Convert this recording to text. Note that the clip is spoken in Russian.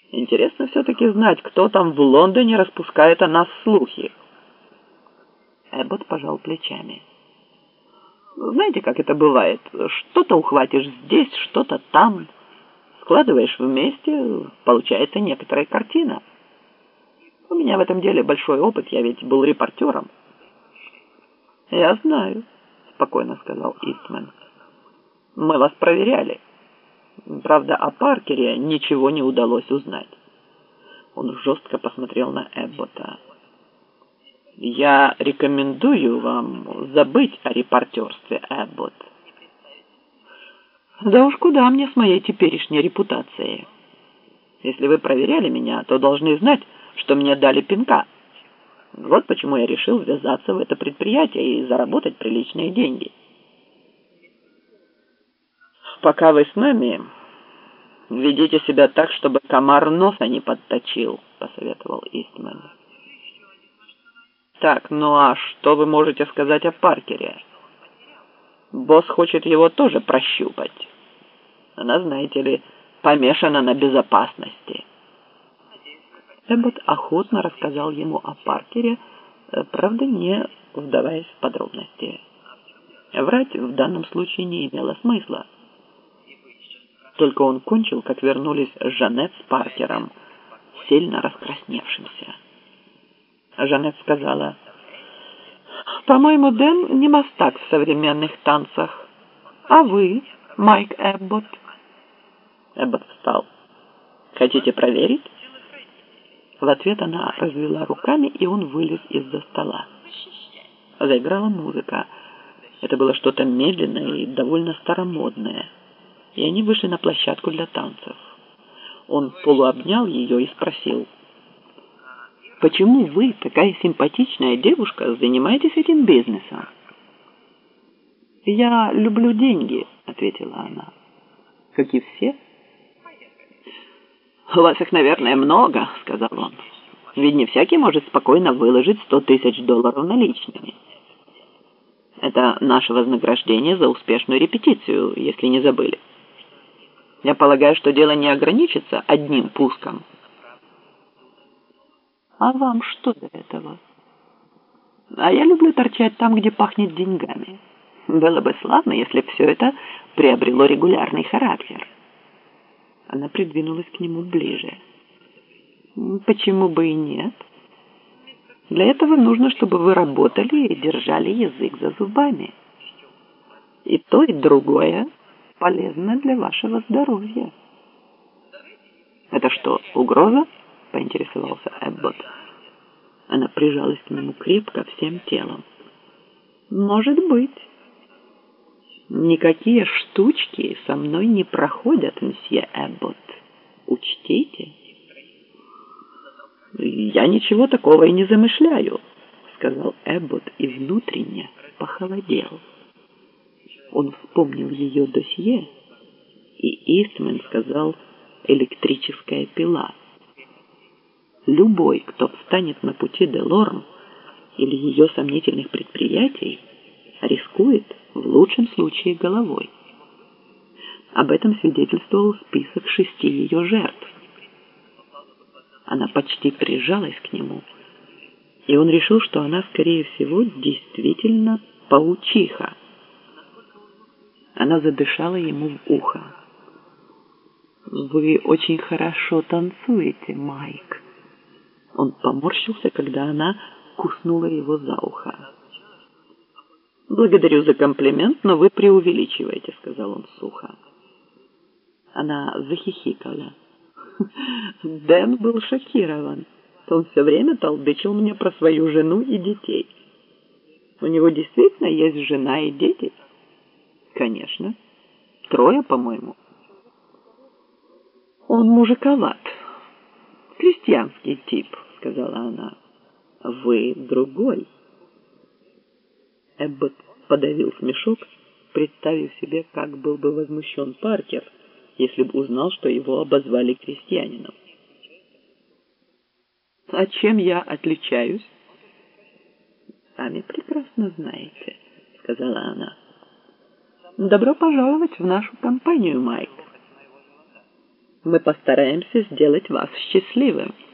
Интересно все-таки знать, кто там в Лондоне распускает о нас слухи. Эббот пожал плечами. Знаете, как это бывает? Что-то ухватишь здесь, что-то там. Складываешь вместе, получается некоторая картина. У меня в этом деле большой опыт, я ведь был репортером. Я знаю, спокойно сказал Истман. Мы вас проверяли. Правда, о Паркере ничего не удалось узнать. Он жестко посмотрел на Эббота. Я рекомендую вам забыть о репортерстве, Эббот. Да уж куда мне с моей теперешней репутацией. Если вы проверяли меня, то должны знать, что мне дали пинка. Вот почему я решил ввязаться в это предприятие и заработать приличные деньги. Пока вы с нами, ведите себя так, чтобы комар носа не подточил, посоветовал Истман. Так, ну а что вы можете сказать о Паркере? Босс хочет его тоже прощупать. Она, знаете ли, помешана на безопасности. Эббот охотно рассказал ему о Паркере, правда, не вдаваясь в подробности. Врать в данном случае не имело смысла. Только он кончил, как вернулись Жанет с Паркером, сильно раскрасневшимся. Жанет сказала: «По-моему, Дэн не мастак в современных танцах. А вы, Майк Эббот?» Эббот встал. «Хотите проверить?» В ответ она развела руками, и он вылез из-за стола. Заиграла музыка. Это было что-то медленное и довольно старомодное. И они вышли на площадку для танцев. Он полуобнял ее и спросил: «Почему вы, такая симпатичная девушка, занимаетесь этим бизнесом?» «Я люблю деньги», — ответила она. «Как и все». «У вас их, наверное, много», — сказал он. «Ведь не всякий может спокойно выложить $100 000 наличными. Это наше вознаграждение за успешную репетицию, если не забыли. Я полагаю, что дело не ограничится одним пуском». «А вам что до этого?» «А я люблю торчать там, где пахнет деньгами. Было бы славно, если бы все это приобрело регулярный характер». Она придвинулась к нему ближе. «Почему бы и нет? Для этого нужно, чтобы вы работали и держали язык за зубами. И то, и другое полезно для вашего здоровья». «Это что, угроза?» — поинтересовался Эббот. Она прижалась к нему крепко всем телом. «Может быть. Никакие штучки со мной не проходят, месье Эббот. Учтите». «Я ничего такого и не замышляю», — сказал Эббот и внутренне похолодел. Он вспомнил ее досье, и Истман сказал «электрическая пила». Любой, кто встанет на пути Делорм или ее сомнительных предприятий, рискует в лучшем случае головой. Об этом свидетельствовал список 6 ее жертв. Она почти прижалась к нему, и он решил, что она, скорее всего, действительно паучиха. Она задышала ему в ухо. «Вы очень хорошо танцуете, Майк». Он поморщился, когда она куснула его за ухо. «Благодарю за комплимент, но вы преувеличиваете», — сказал он сухо. Она захихикала. Дэн был шокирован. Он все время толдычил мне про свою жену и детей. «У него действительно есть жена и дети?» «Конечно. 3, по-моему». «Он мужиковат. Крестьянский тип», — сказала она. «Вы другой». Эббот подавил смешок, представив себе, как был бы возмущен Паркер, если бы узнал, что его обозвали крестьянином. «А чем я отличаюсь?» «Сами прекрасно знаете», — сказала она. «Добро пожаловать в нашу компанию, Майк». Мы постараемся сделать вас счастливым.